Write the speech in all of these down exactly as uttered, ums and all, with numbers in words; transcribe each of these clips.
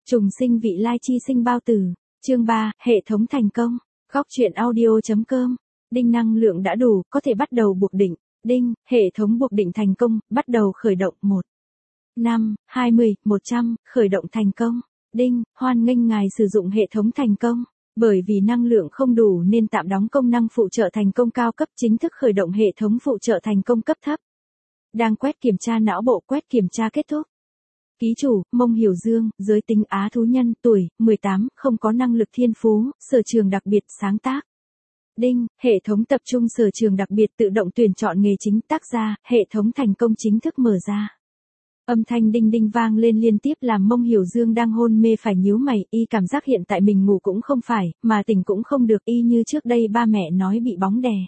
Trùng sinh vị lai chi sinh bao tử. Chương ba, hệ thống thành công. Góc truyện audio.com. Đinh năng lượng đã đủ, có thể bắt đầu buộc định. Đinh, hệ thống buộc định thành công, bắt đầu khởi động một. năm, hai mươi, một trăm, khởi động thành công. Đinh, hoan nghênh ngài sử dụng hệ thống thành công. Bởi vì năng lượng không đủ nên tạm đóng công năng phụ trợ thành công cao cấp, chính thức khởi động hệ thống phụ trợ thành công cấp thấp. Đang quét kiểm tra não bộ, quét kiểm tra kết thúc. Ký chủ, Mông Hiểu Dương, giới tính Á thú nhân, tuổi, mười tám, không có năng lực thiên phú, sở trường đặc biệt, sáng tác. Đinh, hệ thống tập trung sở trường đặc biệt tự động tuyển chọn nghề chính, tác gia, hệ thống thành công chính thức mở ra. Âm thanh đinh đinh vang lên liên tiếp làm Mông Hiểu Dương đang hôn mê phải nhíu mày, y cảm giác hiện tại mình ngủ cũng không phải, mà tỉnh cũng không được, y như trước đây ba mẹ nói bị bóng đè.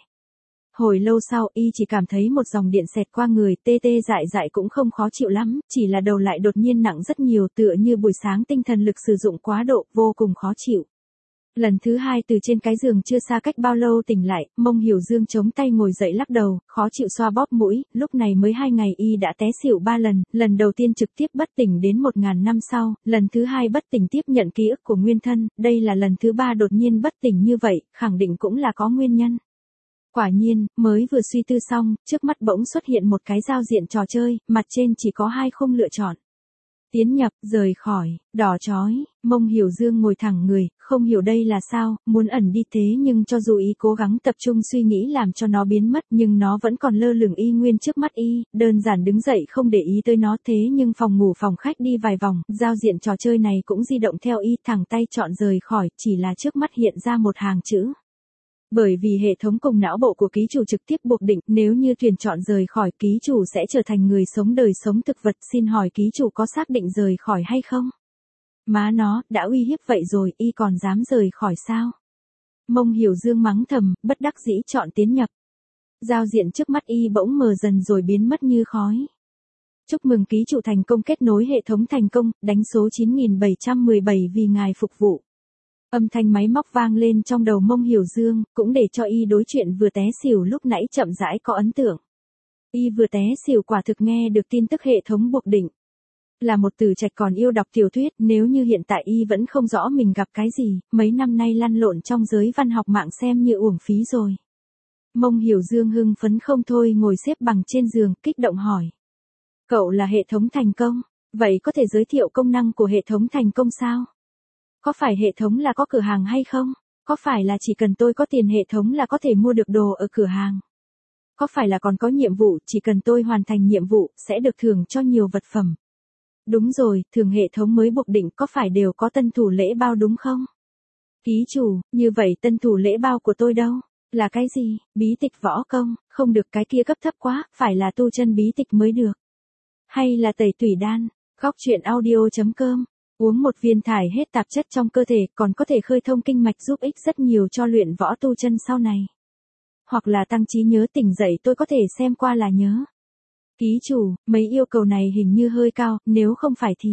Hồi lâu sau y chỉ cảm thấy một dòng điện xẹt qua người, tê tê dại dại cũng không khó chịu lắm, chỉ là đầu lại đột nhiên nặng rất nhiều, tựa như buổi sáng tinh thần lực sử dụng quá độ, vô cùng khó chịu. Lần thứ hai từ trên cái giường chưa xa cách bao lâu tỉnh lại, Mông Hiểu Dương chống tay ngồi dậy lắc đầu, khó chịu xoa bóp mũi, lúc này mới hai ngày y đã té xỉu ba lần, lần đầu tiên trực tiếp bất tỉnh đến một ngàn năm sau, lần thứ hai bất tỉnh tiếp nhận ký ức của nguyên thân, đây là lần thứ ba đột nhiên bất tỉnh như vậy, khẳng định cũng là có nguyên nhân. Quả nhiên, mới vừa suy tư xong, trước mắt bỗng xuất hiện một cái giao diện trò chơi, mặt trên chỉ có hai khung lựa chọn. Tiến nhập, rời khỏi, đỏ chói, Mông Hiểu Dương ngồi thẳng người, không hiểu đây là sao, muốn ẩn đi thế nhưng cho dù y cố gắng tập trung suy nghĩ làm cho nó biến mất nhưng nó vẫn còn lơ lửng y nguyên trước mắt y, đơn giản đứng dậy không để ý tới nó thế nhưng phòng ngủ phòng khách đi vài vòng, giao diện trò chơi này cũng di động theo y, thẳng tay chọn rời khỏi, chỉ là trước mắt hiện ra một hàng chữ. Bởi vì hệ thống cùng não bộ của ký chủ trực tiếp buộc định, nếu như tuyển chọn rời khỏi, ký chủ sẽ trở thành người sống đời sống thực vật, xin hỏi ký chủ có xác định rời khỏi hay không? Má nó, đã uy hiếp vậy rồi, y còn dám rời khỏi sao? Mông Hiểu Dương mắng thầm, bất đắc dĩ chọn tiến nhập. Giao diện trước mắt y bỗng mờ dần rồi biến mất như khói. Chúc mừng ký chủ thành công kết nối hệ thống thành công, đánh số chín nghìn bảy trăm mười bảy vì ngài phục vụ. Âm thanh máy móc vang lên trong đầu Mông Hiểu Dương, cũng để cho y đối chuyện vừa té xỉu lúc nãy chậm rãi có ấn tượng. Y vừa té xỉu quả thực nghe được tin tức hệ thống buộc định. Là một tử trạch còn yêu đọc tiểu thuyết, nếu như hiện tại y vẫn không rõ mình gặp cái gì, mấy năm nay lăn lộn trong giới văn học mạng xem như uổng phí rồi. Mông Hiểu Dương hưng phấn không thôi ngồi xếp bằng trên giường, kích động hỏi. Cậu là hệ thống thành công, vậy có thể giới thiệu công năng của hệ thống thành công sao? Có phải hệ thống là có cửa hàng hay không? Có phải là chỉ cần tôi có tiền hệ thống là có thể mua được đồ ở cửa hàng? Có phải là còn có nhiệm vụ, chỉ cần tôi hoàn thành nhiệm vụ, sẽ được thưởng cho nhiều vật phẩm? Đúng rồi, thường hệ thống mới buộc định có phải đều có tân thủ lễ bao đúng không? Ký chủ, như vậy tân thủ lễ bao của tôi đâu? Là cái gì? Bí tịch võ công, không được, cái kia cấp thấp quá, phải là tu chân bí tịch mới được. Hay là tẩy tủy đan? Góc truyện audio.com. Uống một viên thải hết tạp chất trong cơ thể, còn có thể khơi thông kinh mạch giúp ích rất nhiều cho luyện võ tu chân sau này. Hoặc là tăng trí nhớ, tỉnh dậy tôi có thể xem qua là nhớ. Ký chủ, mấy yêu cầu này hình như hơi cao, nếu không phải thì...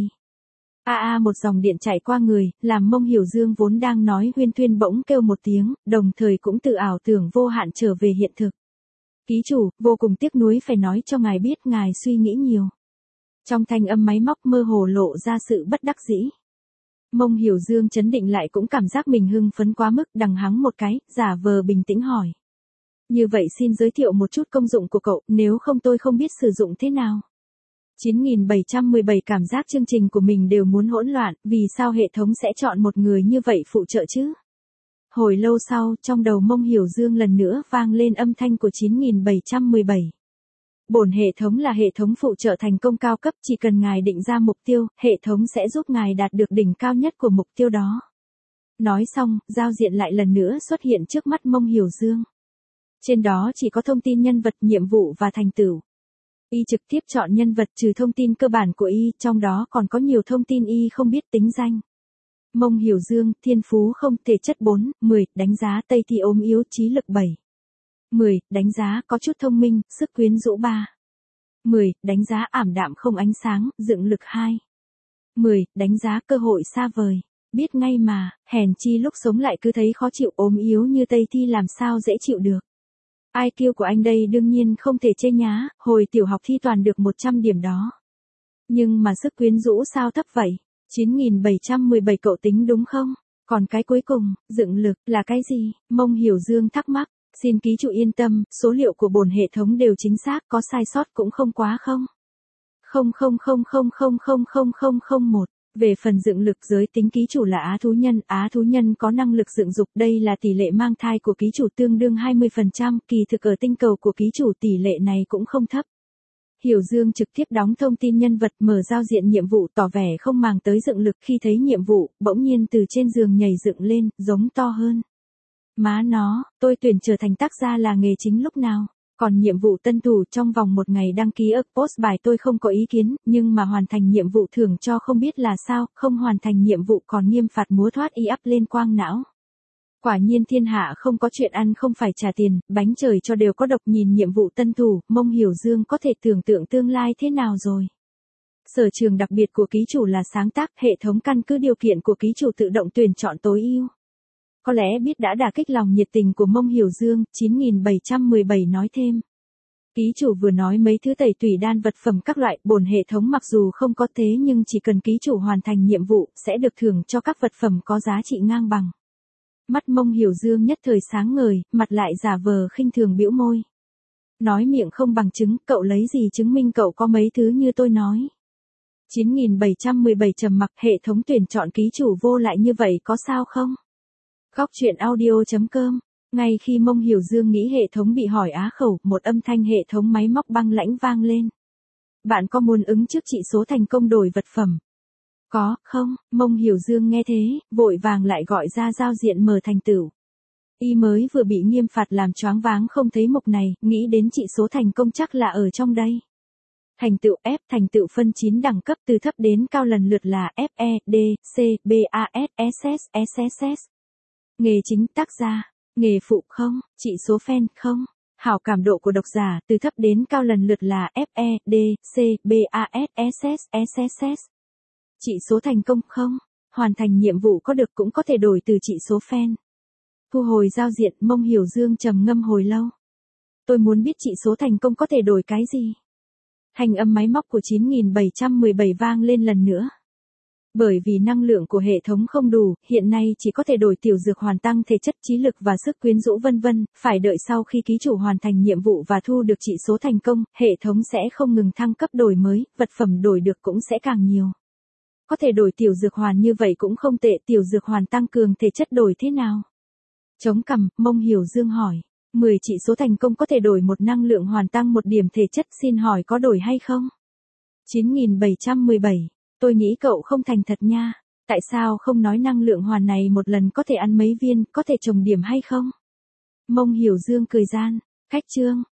A a một dòng điện chạy qua người, làm Mông Hiểu Dương vốn đang nói huyên thuyên bỗng kêu một tiếng, đồng thời cũng tự ảo tưởng vô hạn trở về hiện thực. Ký chủ, vô cùng tiếc nuối phải nói cho ngài biết ngài suy nghĩ nhiều. Trong thanh âm máy móc mơ hồ lộ ra sự bất đắc dĩ. Mông Hiểu Dương chấn định lại cũng cảm giác mình hưng phấn quá mức, đằng hắng một cái, giả vờ bình tĩnh hỏi. Như vậy xin giới thiệu một chút công dụng của cậu, nếu không tôi không biết sử dụng thế nào. chín nghìn bảy trăm mười bảy cảm giác chương trình của mình đều muốn hỗn loạn, vì sao hệ thống sẽ chọn một người như vậy phụ trợ chứ? Hồi lâu sau, trong đầu Mông Hiểu Dương lần nữa vang lên âm thanh của chín nghìn bảy trăm mười bảy. Bổn hệ thống là hệ thống phụ trợ thành công cao cấp, chỉ cần ngài định ra mục tiêu, hệ thống sẽ giúp ngài đạt được đỉnh cao nhất của mục tiêu đó. Nói xong, giao diện lại lần nữa xuất hiện trước mắt Mông Hiểu Dương. Trên đó chỉ có thông tin nhân vật, nhiệm vụ và thành tựu. Y trực tiếp chọn nhân vật trừ thông tin cơ bản của y, trong đó còn có nhiều thông tin y không biết tính danh. Mông Hiểu Dương, thiên phú không, thể chất bốn, mười, đánh giá Tây Thi ốm yếu, trí lực bảy. mười, đánh giá có chút thông minh, sức quyến rũ ba. mười, đánh giá ảm đạm không ánh sáng, dựng lực hai. mười, đánh giá cơ hội xa vời. Biết ngay mà, hèn chi lúc sống lại cứ thấy khó chịu, ốm yếu như Tây Thi làm sao dễ chịu được. i kiu của anh đây đương nhiên không thể chê nhá, hồi tiểu học thi toàn được một trăm điểm đó. Nhưng mà sức quyến rũ sao thấp vậy? chín nghìn bảy trăm mười bảy cậu tính đúng không? Còn cái cuối cùng, dựng lực, là cái gì? Mông Hiểu Dương thắc mắc. Xin ký chủ yên tâm, số liệu của bổn hệ thống đều chính xác, có sai sót cũng không quá không. Không không không không không không không không không một. Về phần dựng lực giới tính ký chủ là á thú nhân, á thú nhân có năng lực dựng dục, đây là tỷ lệ mang thai của ký chủ tương đương hai mươi phần trăm, kỳ thực ở tinh cầu của ký chủ tỷ lệ này cũng không thấp. Hiểu Dương trực tiếp đóng thông tin nhân vật, mở giao diện nhiệm vụ, tỏ vẻ không màng tới dựng lực. Khi thấy nhiệm vụ, bỗng nhiên từ trên giường nhảy dựng lên, giống to hơn. Má nó, tôi tuyển trở thành tác gia là nghề chính lúc nào? Còn nhiệm vụ tân thủ trong vòng một ngày đăng ký ức post bài tôi không có ý kiến, nhưng mà hoàn thành nhiệm vụ thưởng cho không biết là sao, không hoàn thành nhiệm vụ còn nghiêm phạt múa thoát y ắp lên quang não. Quả nhiên thiên hạ không có chuyện ăn không phải trả tiền, bánh trời cho đều có độc. Nhìn nhiệm vụ tân thủ, Mông Hiểu Dương có thể tưởng tượng tương lai thế nào rồi. Sở trường đặc biệt của ký chủ là sáng tác, hệ thống căn cứ điều kiện của ký chủ tự động tuyển chọn tối ưu. Có lẽ biết đã đả kích lòng nhiệt tình của Mông Hiểu Dương, chín nghìn bảy trăm mười bảy nói thêm. Ký chủ vừa nói mấy thứ tẩy tủy đan vật phẩm các loại, bổn hệ thống mặc dù không có thế nhưng chỉ cần ký chủ hoàn thành nhiệm vụ, sẽ được thưởng cho các vật phẩm có giá trị ngang bằng. Mắt Mông Hiểu Dương nhất thời sáng ngời, mặt lại giả vờ khinh thường bĩu môi. Nói miệng không bằng chứng, cậu lấy gì chứng minh cậu có mấy thứ như tôi nói. chín nghìn bảy trăm mười bảy trầm mặc, hệ thống tuyển chọn ký chủ vô lại như vậy có sao không? Góc truyện audio chấm com. Ngay khi Mông Hiểu Dương nghĩ hệ thống bị hỏi á khẩu, một âm thanh hệ thống máy móc băng lãnh vang lên. Bạn có muốn ứng trước trị số thành công đổi vật phẩm? Có, không? Mông Hiểu Dương nghe thế, vội vàng lại gọi ra giao diện mở thành tựu. Y mới vừa bị nghiêm phạt làm choáng váng không thấy mục này, nghĩ đến trị số thành công chắc là ở trong đây. Thành tựu F, thành tựu phân chín đẳng cấp từ thấp đến cao lần lượt là F, E, D, C, B, A, S, S, S, S, S. Nghề chính tác gia, nghề phụ không, trị số fan không, hảo cảm độ của độc giả từ thấp đến cao lần lượt là F, E, D, C, B, A, S, S, S, S, S. Trị số thành công không, hoàn thành nhiệm vụ có được cũng có thể đổi từ trị số fan. Thu hồi giao diện, Mông Hiểu Dương trầm ngâm hồi lâu. Tôi muốn biết trị số thành công có thể đổi cái gì? Thanh âm máy móc của chín nghìn bảy trăm mười bảy vang lên lần nữa. Bởi vì năng lượng của hệ thống không đủ, hiện nay chỉ có thể đổi tiểu dược hoàn tăng thể chất, trí lực và sức quyến rũ vân vân, phải đợi sau khi ký chủ hoàn thành nhiệm vụ và thu được trị số thành công, hệ thống sẽ không ngừng thăng cấp đổi mới, vật phẩm đổi được cũng sẽ càng nhiều. Có thể đổi tiểu dược hoàn như vậy cũng không tệ, tiểu dược hoàn tăng cường thể chất đổi thế nào? Chống cằm, Mông Hiểu Dương hỏi. mười trị số thành công có thể đổi một năng lượng hoàn tăng một điểm thể chất, xin hỏi có đổi hay không? chín nghìn bảy trăm mười bảy. Tôi nghĩ cậu không thành thật nha. Tại sao không nói năng lượng hoàn này một lần có thể ăn mấy viên, có thể trồng điểm hay không? Mông Hiểu Dương cười gian. Khách trương,